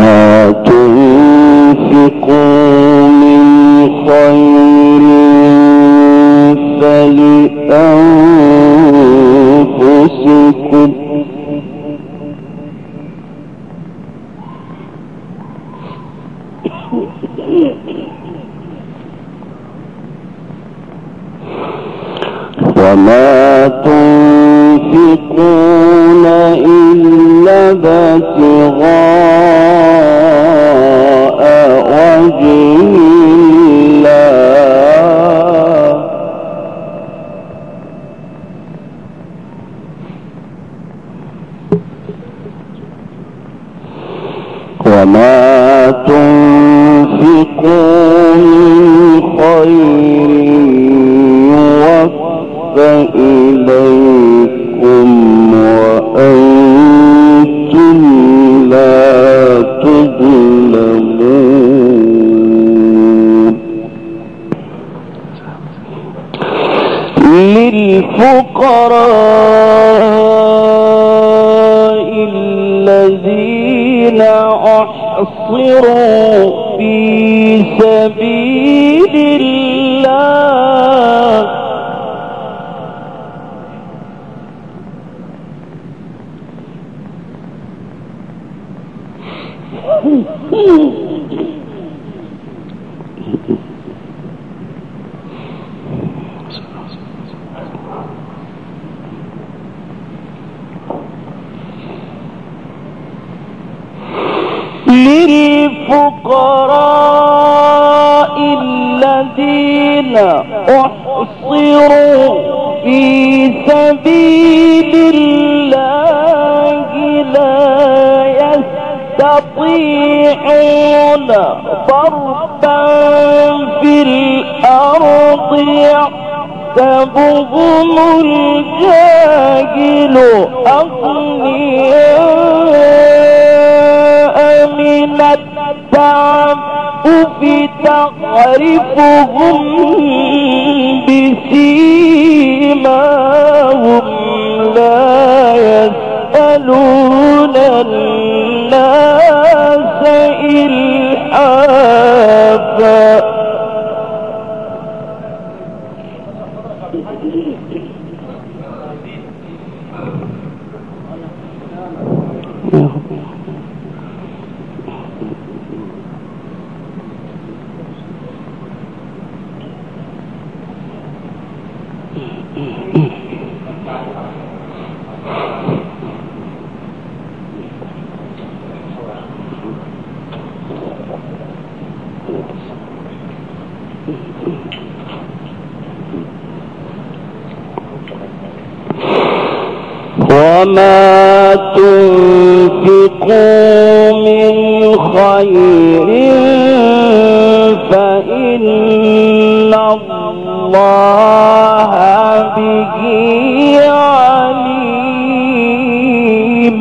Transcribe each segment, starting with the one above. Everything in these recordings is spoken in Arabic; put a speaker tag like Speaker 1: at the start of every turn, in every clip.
Speaker 1: وما تنفقوا من خير فلأنفسكم وما تنفقون إلا ابتغاء وجه الله وما تنفقوا من خير فإليكم وأنتم لا تظلمون للفقراء الذين أحصروا في سبيل الله للفقراء الذين أحصروا في سبيل الله لا يستطيعون ضربا في الأرض يحسبهم الجاهل أغنياء من التعفف تعرفهم بسيماهم لا يسألون الناس إلحافا وما تنفقوا من خير فإن الله به عليم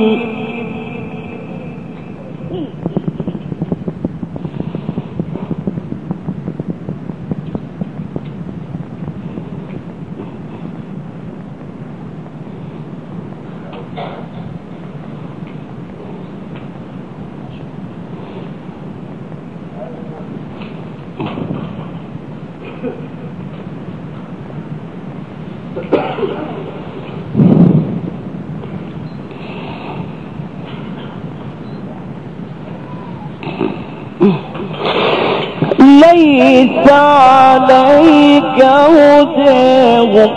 Speaker 1: ليس عليك هداهم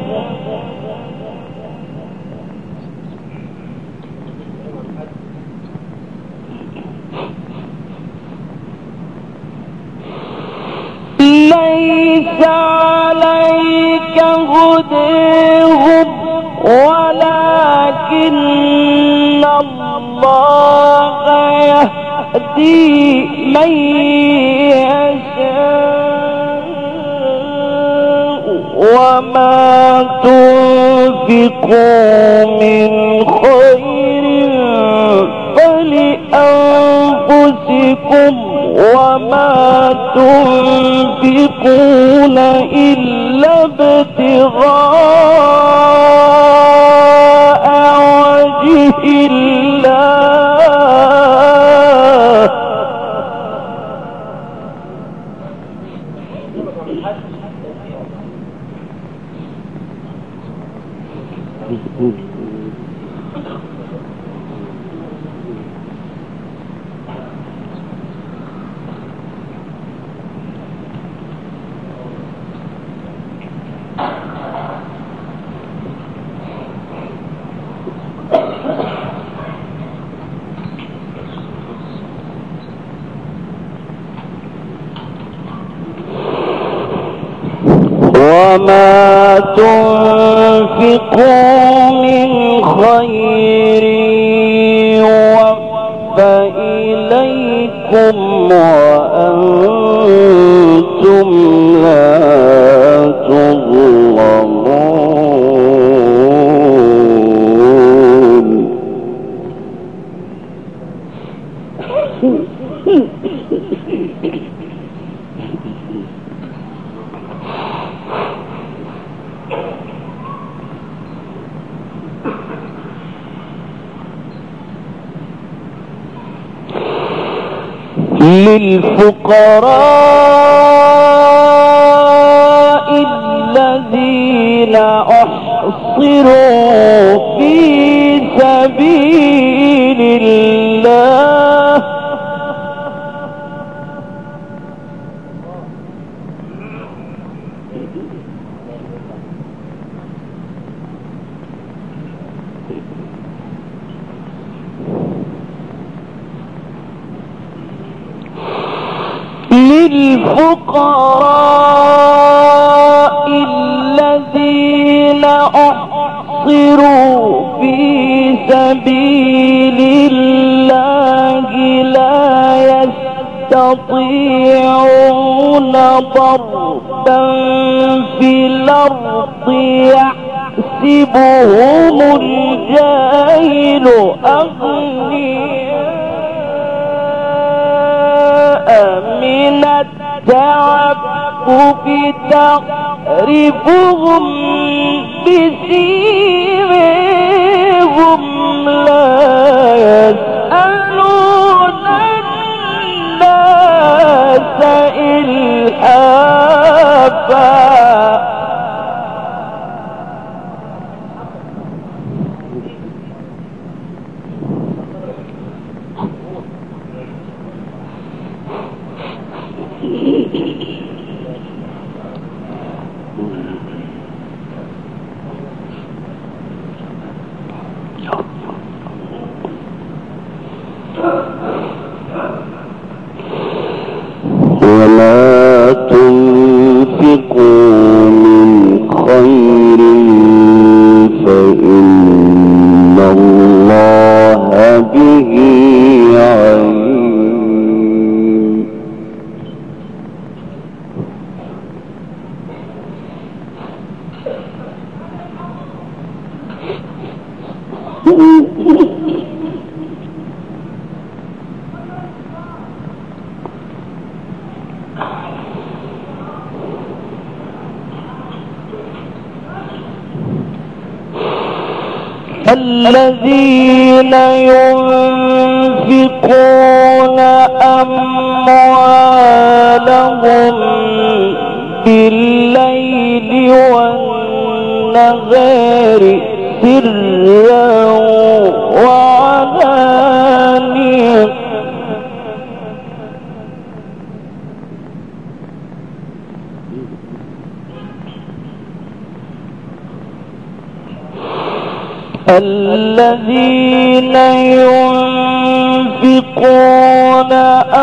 Speaker 1: ليس عليك هداهم ولكن الله يهدي من يشاء وما تنفقوا من خير فلأنفسكم وما تنفقون إلا ابتغاء وجه الله وما تنفقوا من خير يوفى إليكم وأنتم لا تظلمون. للفقراء الذين أحصروا في سبيل الله الذين أحصروا في سبيل الله لا يستطيعون ضربا في الأرض يحسبهم الجاهل أغنياء من التعفف تعرفهم بسيماهم لا يسألون الناس إلحافا. وما تنفقوا من خير فإن الله به عليم. الذين ينفقون أموالهم بالليل والنهار سرا وعلانية الذين ينفقون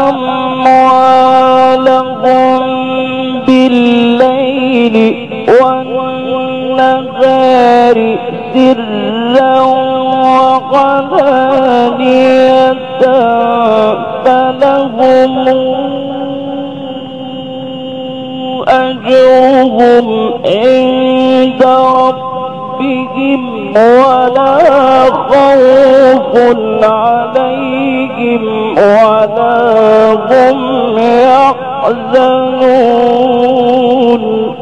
Speaker 1: أموالهم بالليل والنهار سرا وعلانية فلهم أجرهم عند ربهم ولا خوف عليهم ولا هم يحزنون.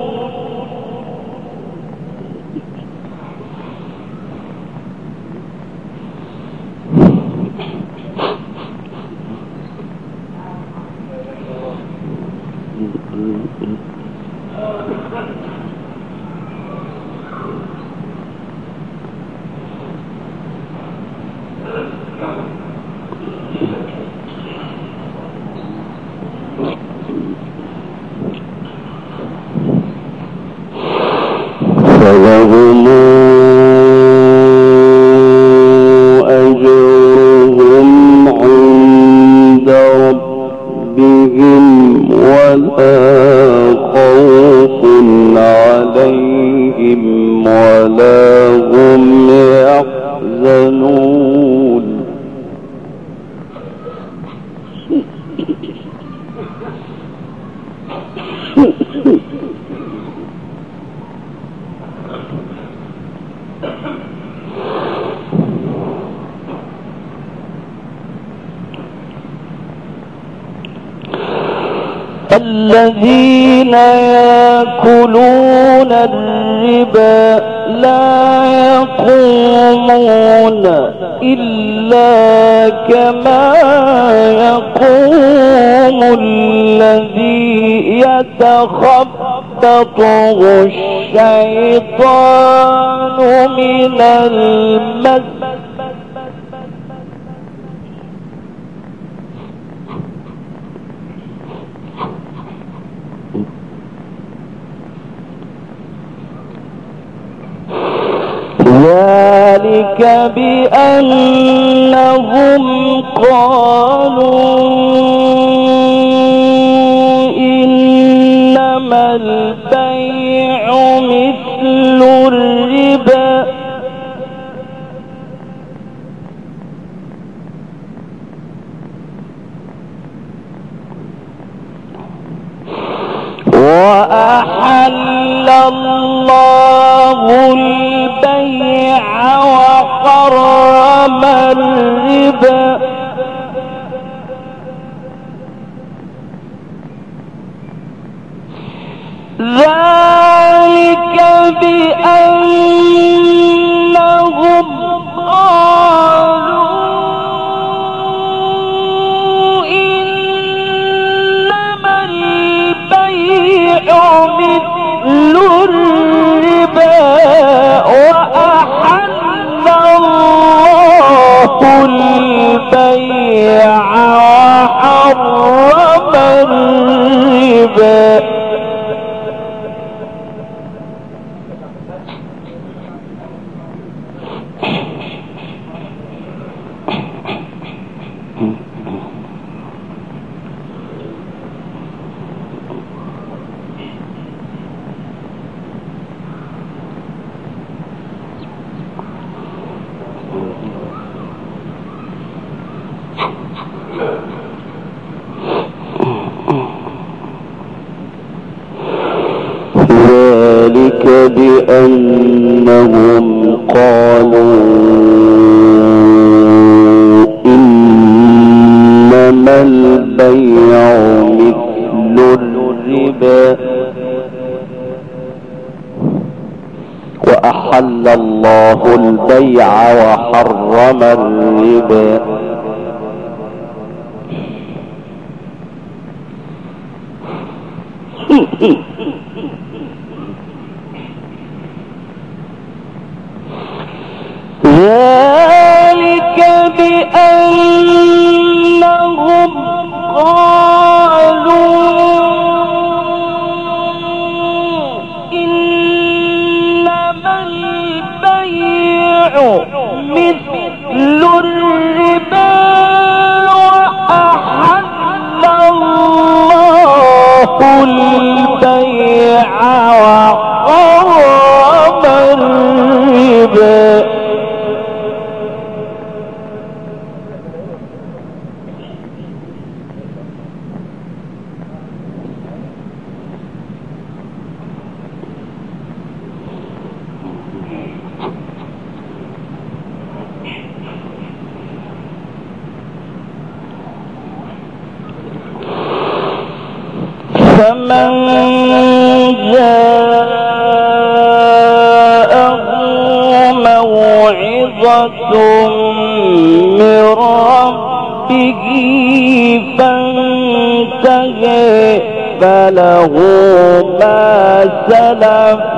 Speaker 1: فلهم أجرهم عند ربهم ولا خوف عليهم الذين يأكلون الربا لا يقومون إلا كما يقوم الذي يتخبطه الشيطان من المس. ذلك بأنهم قالوا إنما البيع مثل الربا وأحل الله البيع وحرم الربا ذلك بأنهم قالوا إنما البيع مثل الربا وأحل الله البيع وحرم الربا ذلك بأنهم قالوا إنما البيع مثل الربا وأحل الله البيع وحرم الربا ذلك بأنهم قالوا إنما البيع مثل الربا وأحل الله البيع وحرم الربا فمن جاءه موعظة من ربه فانتهى فله ما سلف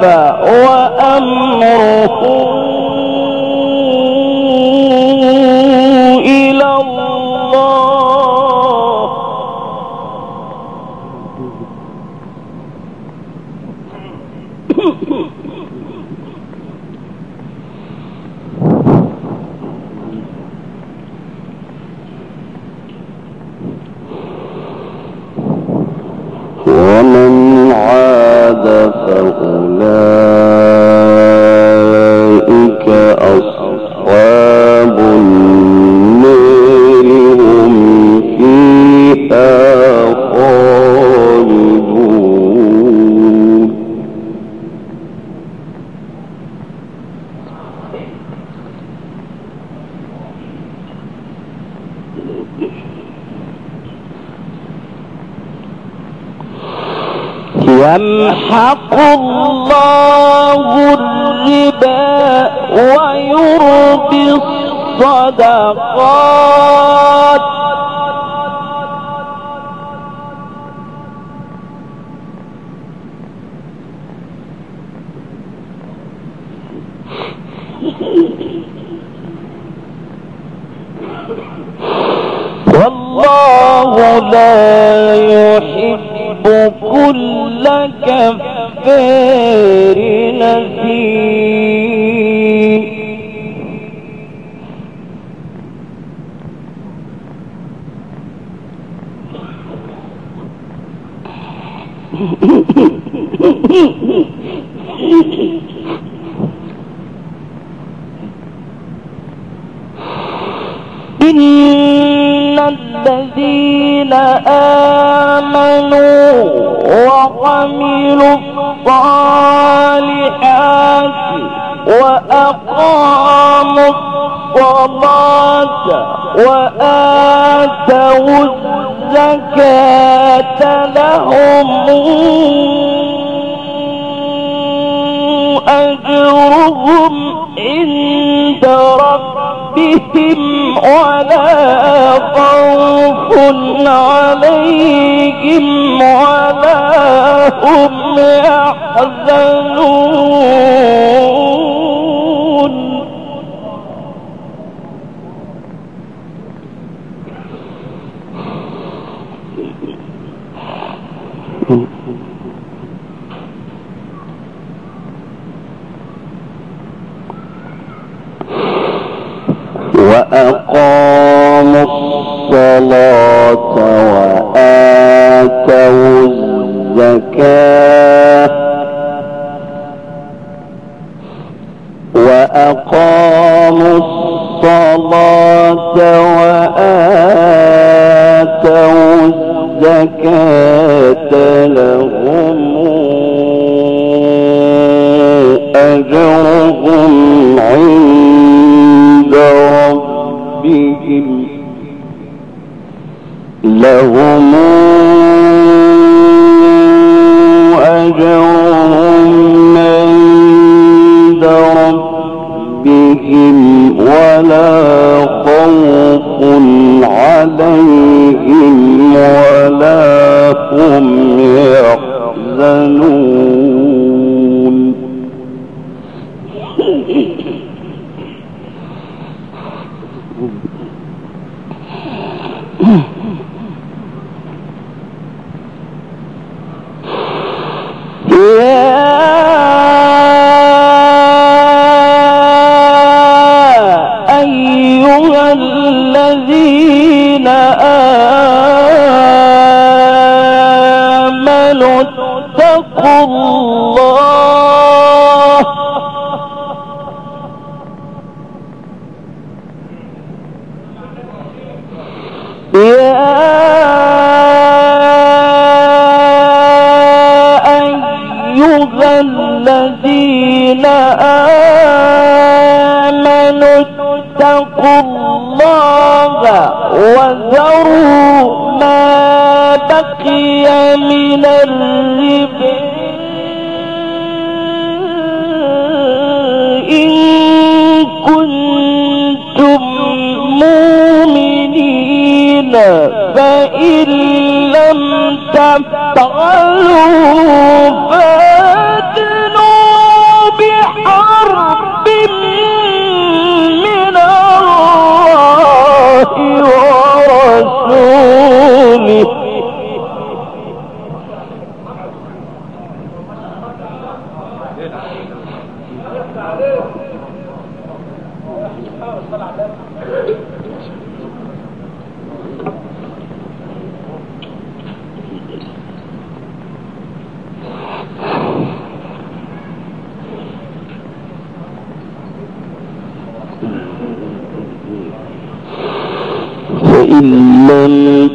Speaker 1: وأمره إلى الله ومن عاد فأولئك يمحق الله الربا ويربي الصدقات والله لا يحب كل كفار نثيم إن الذين آمنوا وعملوا الصالحات وأقاموا الصلاة وآتوا الزكاة لهم أجرهم عند ربهم ولا خوف عليهم ولا هم يحزنون وأقاموا الصلاة وآتوا الزكاة وأقاموا الصلاة وآتوا الزكاة لهم أجرهم عند ربهم لهم أجرهم عند ربهم ولا خوف عليهم ولا هم يحزنون يا أيها الذين آمنوا اتقوا الله الذين آمنوا اتقوا الله وذروا ما بقي من الربا إن كنتم مؤمنين فإن لم تفعلوا بحرب من الله ورسوله فإن لم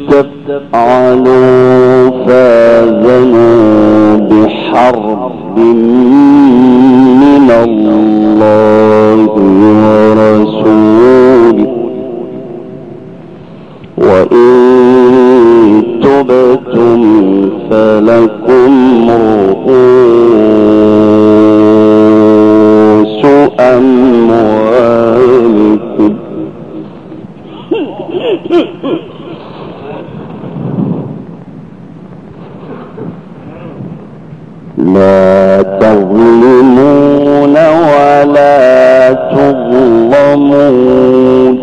Speaker 1: تفعلوا فاذنوا بحرب من الله ورسوله وإن تبتم فلكم رؤوس أموالكم لا تظلمون ولا تظلمون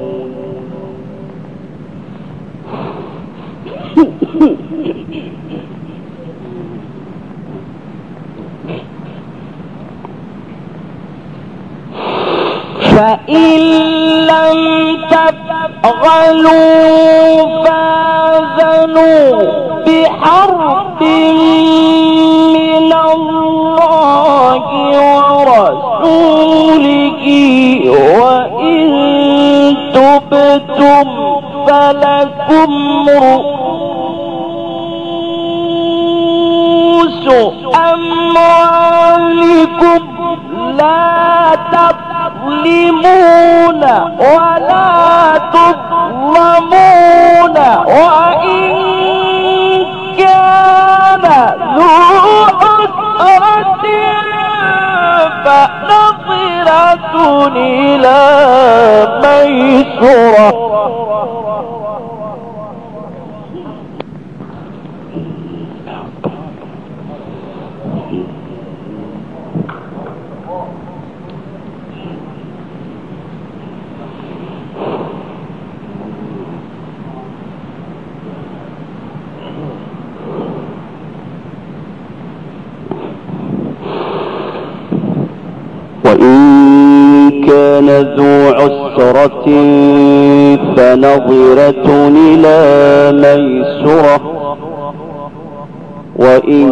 Speaker 1: فإن لم تفعلوا فآذنوا بحرب من الله ورسوله وإن تبتم فلكم رؤوس أموالكم لا تظلمون ولا تظلمون وإن كان ذو عسرة فنظرة إلى ميسرة وإن كان ذو عسرة فنظرة إلى ميسرة وإن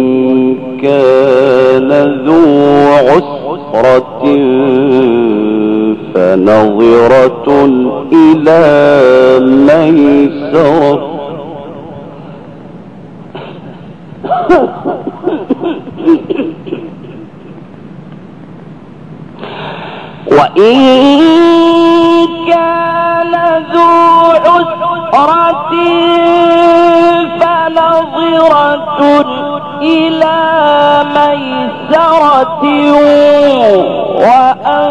Speaker 1: كان ذو عسرة فنظرة إلى ميسرة وإن كان ذو عسرة فنظرة إلى ميسرة وأن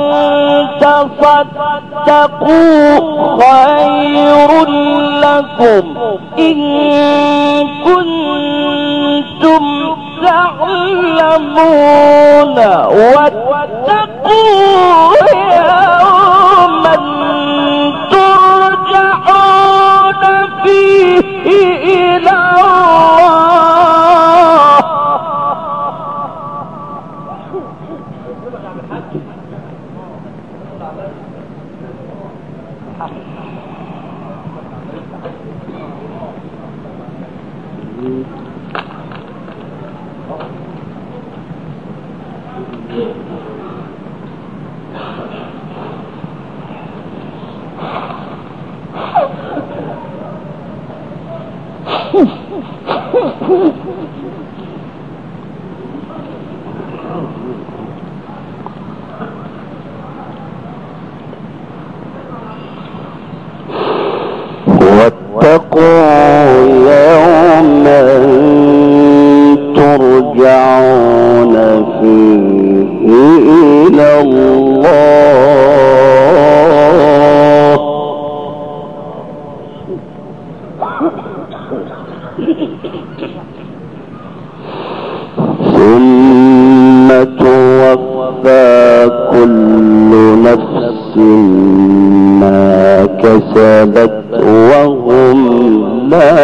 Speaker 1: تصدقوا خير لكم إن كنتم تعلمون واتقوا يوما ترجعون فيه إلى واتقوا يوما ترجعون فيه إلى الله ثم توفى كل نفس ما كسبت وهم لا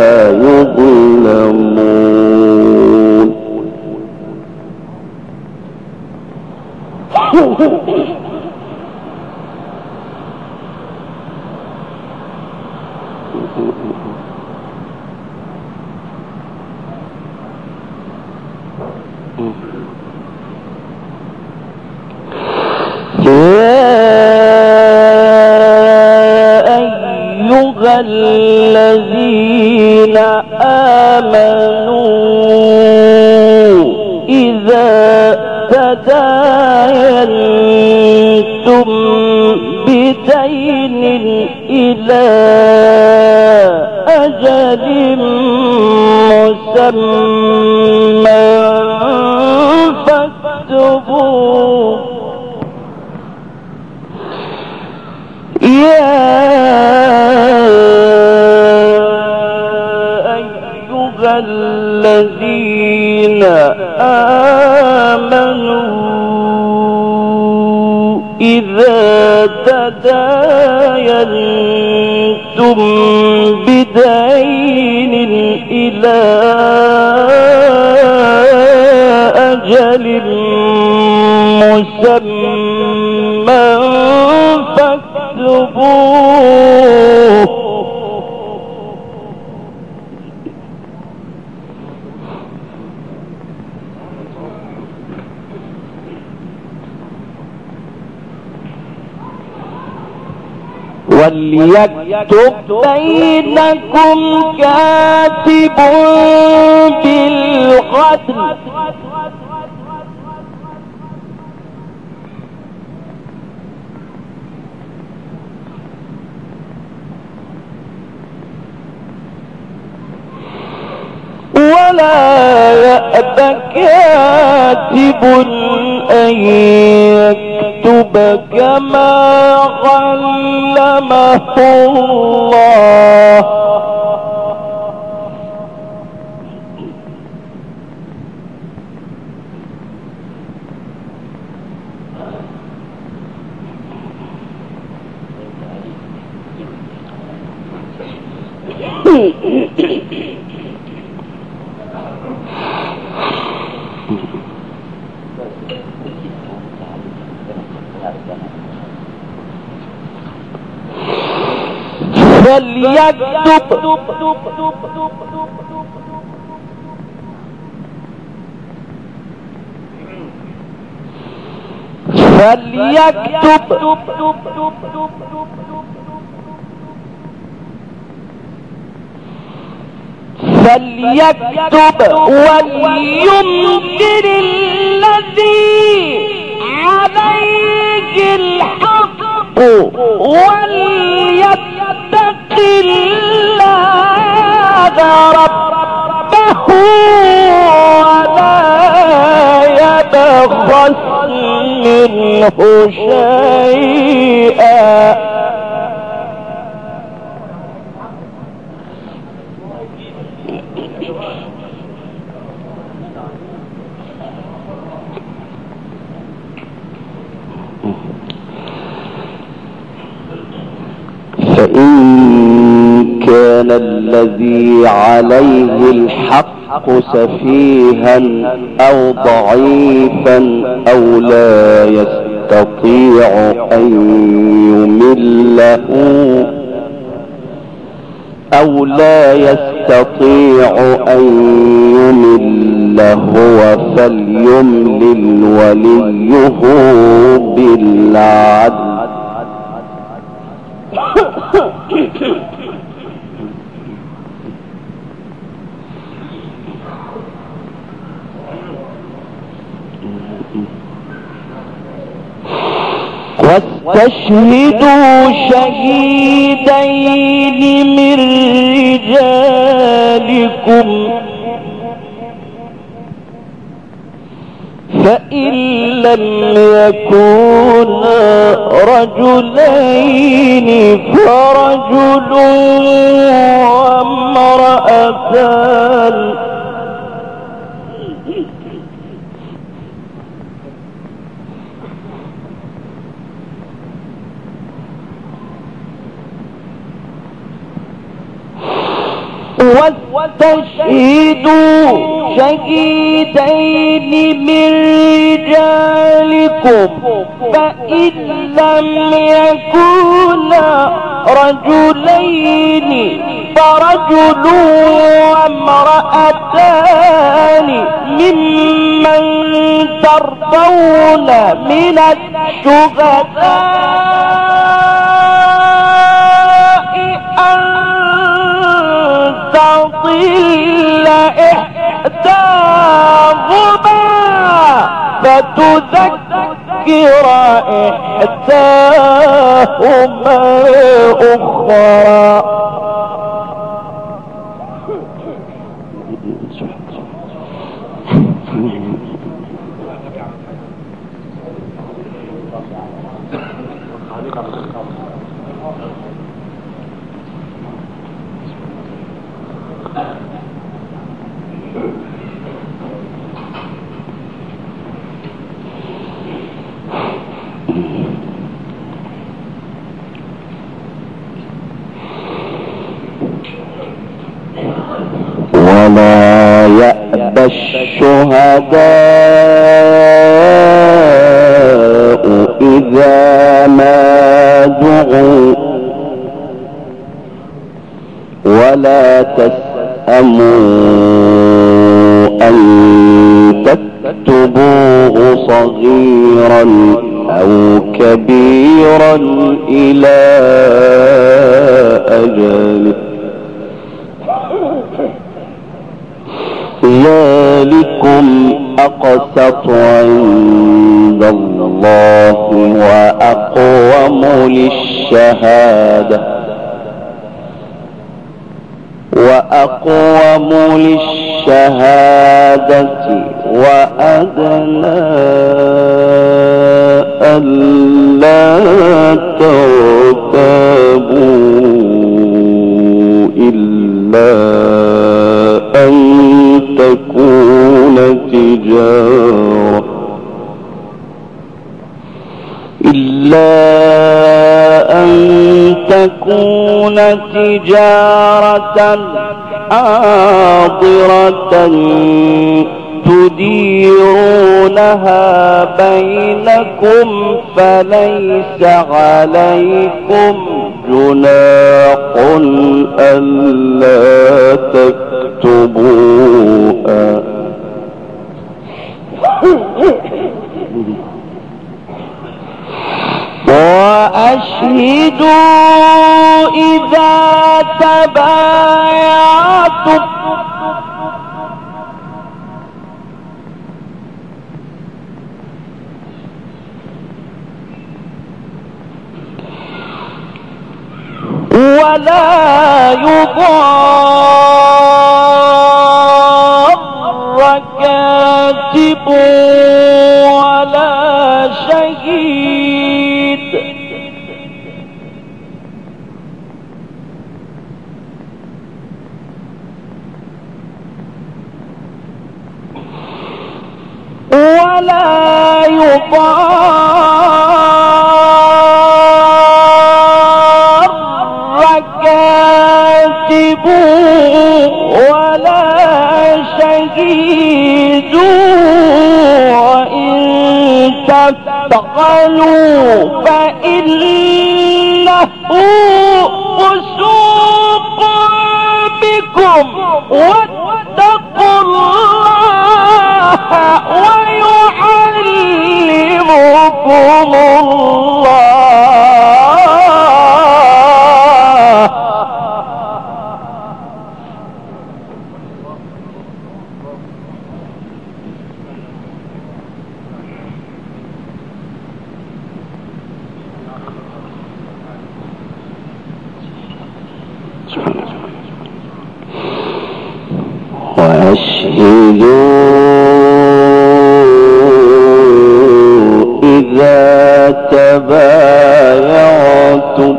Speaker 1: يظلمون الذين آمنوا إذا تداينتم بدين إلى أجل مسمى مسمى فاكتبوه يا أيها الذين آمنوا إذا تداينتم بدين إلى أجل مسمى فاكتبوه وليكتب بينكم كاتب بالعدل ولا يأب كاتب أن يكتب كما علمه الله فليكتب وليمكن الذي عليه الحق وليتق الله ربه ولا يبخس منه شيئا فإن كان الذي عليه الحق سفيها أو ضعيفا أو لا يستطيع أن يمل هو فليملل وليه بالعدل واستشهدوا شهيدين من رجالكم فإن لم يكونا رجلين فرجل وامرأتان واستشهدوا شهيدين من رجالكم فإن لم يكونا رجلين فرجل وامرأتان ممن ترضون من الشهداء أن تضل إحداهما فتذكر إحداهما أخرى
Speaker 2: ولا يأبى الشهداء إذا ما دعوا ولا تسأموا أن تكتبوه صغيرا أو كبيرا إلى أجله ذلكم أقسط عند الله وأقوم للشهادة وأدنى ألا ترتابوا إلا أن تكون تجارة حاضرة تديرونها بينكم فليس عليكم جناح ألا تكتبوها وأشهدوا إذا تبايعتم ولا يضار كاتب ولا شهيد ولا يضار كاتب ولا شهيد وإن تفعلوا فإنه فسوق بكم واتقوا الله ويعلمكم الله وأشهدوا إذا تبايعتم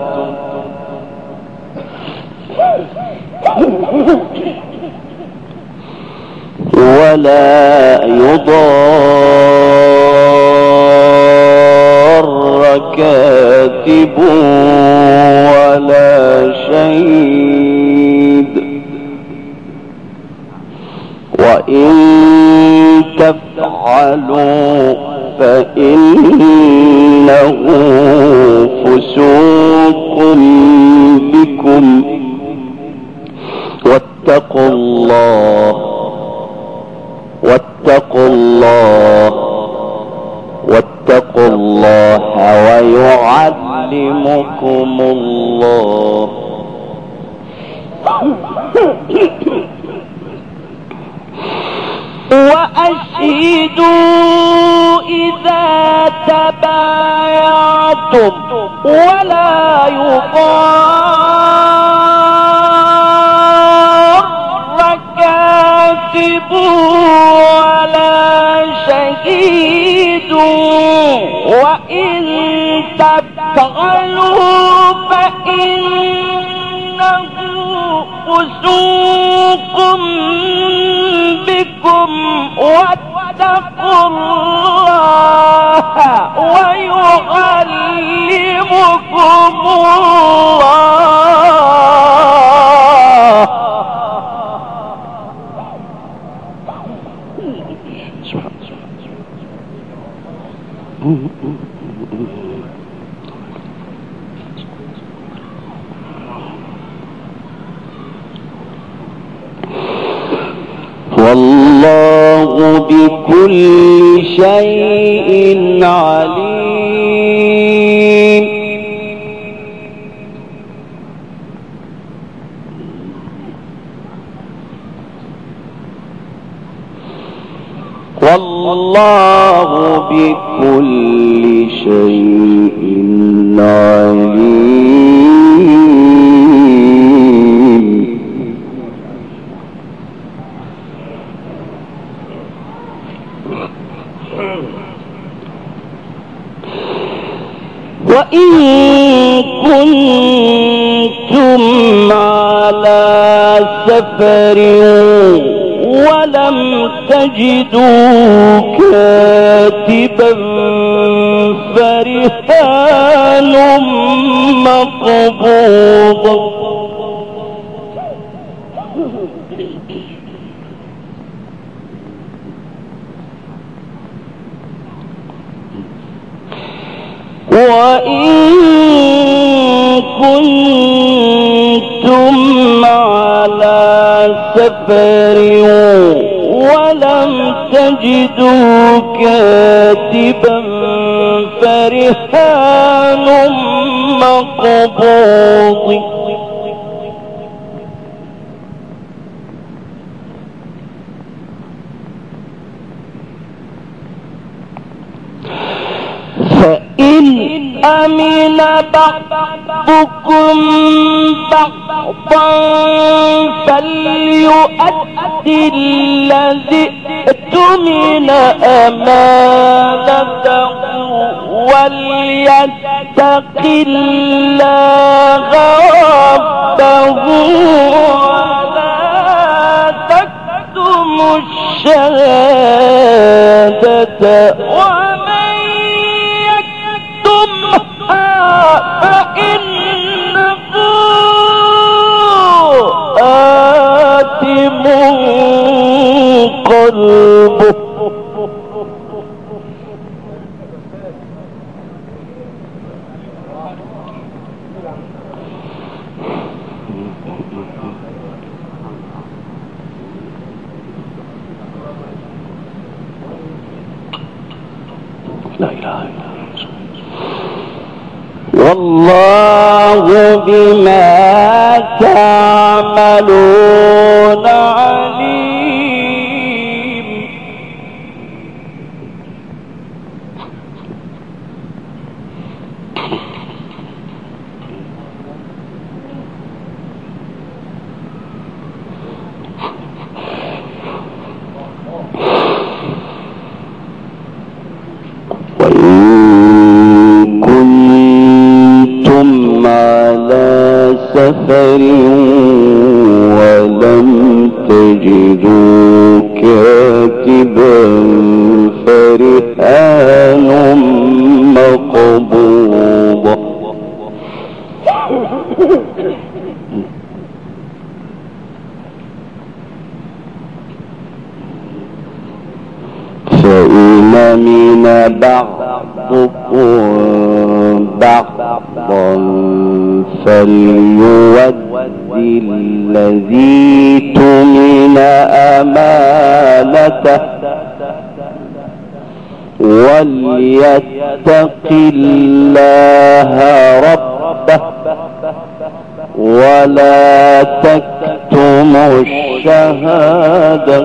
Speaker 2: ولا يضار كاتب ولا شهيد وإن تفعلوا فإنه فسوق بكم واتقوا الله ويعلمكم الله وأشهدوا إذا تبايعتم ولا يضار كاتب بكل شيء عليم. والله بكل شيء عليم. وإن كنتم على سفر ولم تجدوا كاتبا فرهان مقبوض. وإن كنتم على سفر ولم تجدوا كاتبا فرهان مقبوض. فإن أمن بعضكم بعضا فليؤدي الذي اؤتمن أمانته وليتق الله ربه ولا تكتموا الشهادة ومن يكتمها فإنه آثم قلبه. لا إله إلا الله. والله بما تعملون عليم. سفر ولم تجدوا كاتبا فرهان مقبوض. فإن من بعضكم بعضا فليؤدي الذي اؤتمن أمانته وليتق الله ربه ولا تكتموا الشهادة.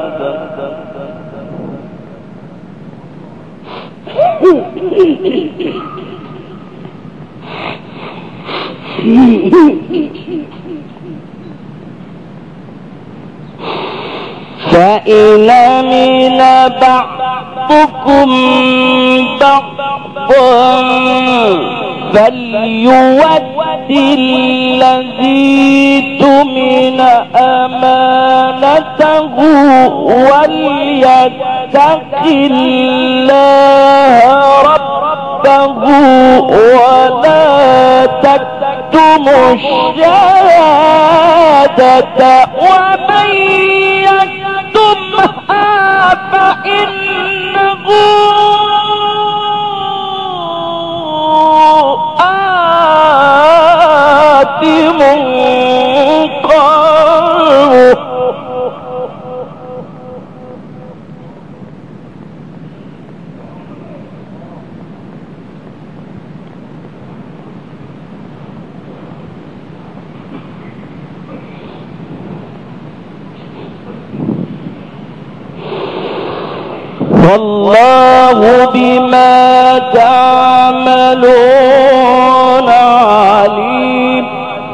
Speaker 2: فإن من بعضكم بعضا فليؤدي الذي اؤتمن أمانته وليتق الله ربه ولا تكتموا الشهادة ومن يكتمها فإنه آثم قلبه. والله بما تعملون عليم.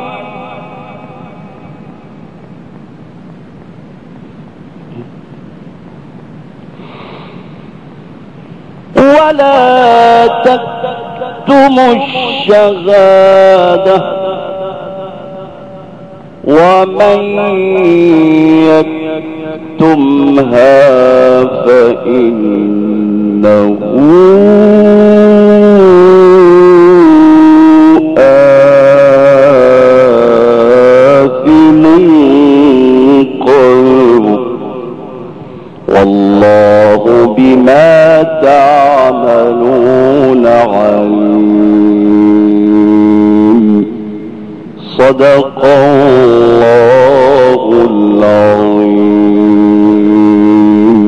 Speaker 2: ولا تكتموا الشهادة ومن يكتمها فإنه آثم قلبه والله بما تعملون عليم. صدق الله العظيم.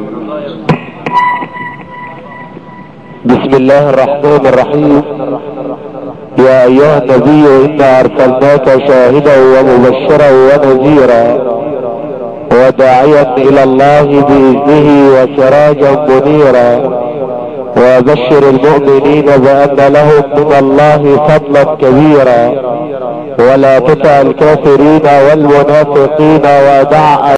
Speaker 3: بسم الله الرحمن الرحيم. يا ايها النبي انا ارسلناك شاهدا ومبشرا ونذيرا وداعيا الى الله باذنه وسراجا منيرا وبشر المؤمنين بان لهم من الله فضلا كبيرا ولا تطع الكافرين والمنافقين ودع